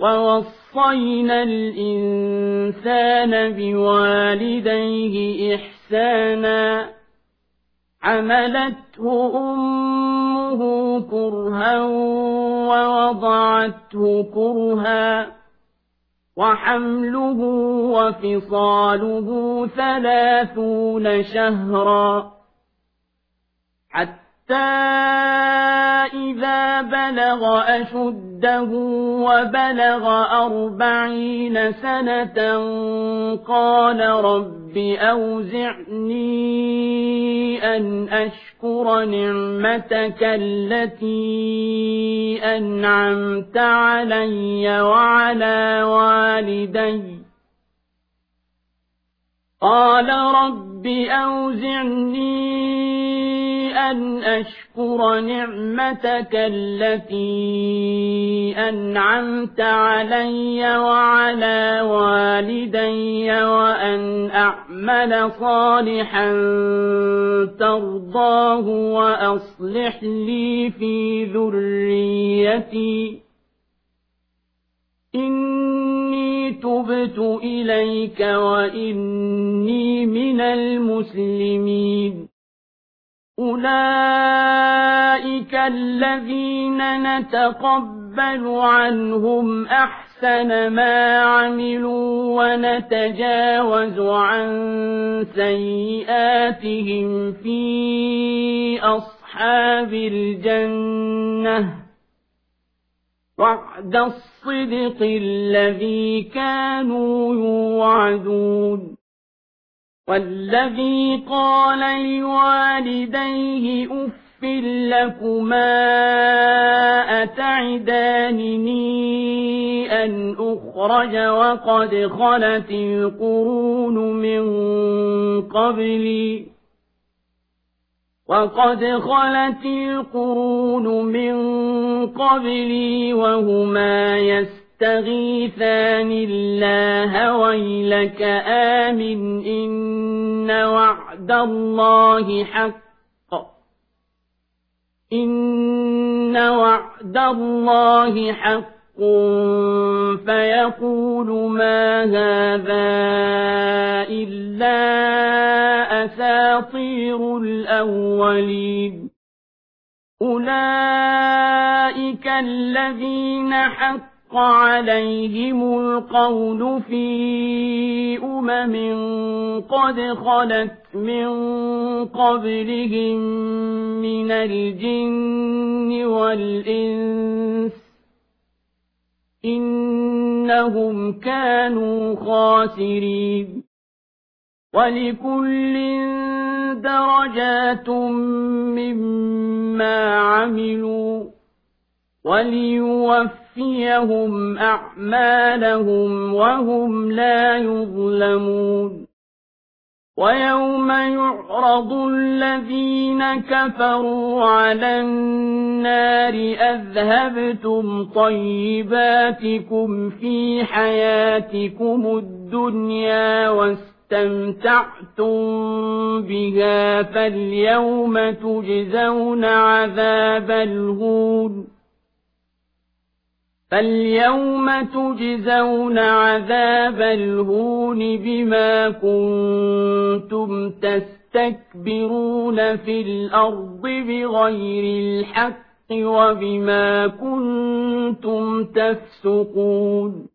ووصينا الإنسان بوالديه إحسانا حملته أمه كرها ووضعته كرها وحمله وفصاله 30 شهرا حتى إذا بلغ أشده وبلغ 40 سنة قال رب أوزعني أن أشكر نعمتك التي أنعمت علي وعلى والدي قال رب أوزعني أن أشكر نعمتك التي أنعمت علي وعلى والدي وأن أعمل صالحا ترضاه وأصلح لي في ذريتي إني تبت إليك وإني من المسلمين أولئك الذين نتقبل عنهم أحسن ما عملوا ونتجاوز عن سيئاتهم في أصحاب الجنة وعد الصدق الذي كانوا يوعدون والذي قال لوالديه أف لكما أتعدانني أن أخرج وقد خلت القرون من قبلي وهما يستغيثان الله ويلك آمن إن وعد الله حق فيقول ما هذا إلا أساطير الأولين أولئك الذين حق عليهم القول في قد خلت من قبلهم من الجن والإنس إنهم كانوا خاسرين ولكل درجات مما عملوا وليوفيهم أعمالهم وهم لا يظلمون ويوم يعرض الذين كفروا على النار أذهبتم طيباتكم في حياتكم الدنيا واستمتعتم بها فاليوم تجزون عذاب الهون بما كنتم تستكبرون في الأرض بغير الحق وبما كنتم تفسقون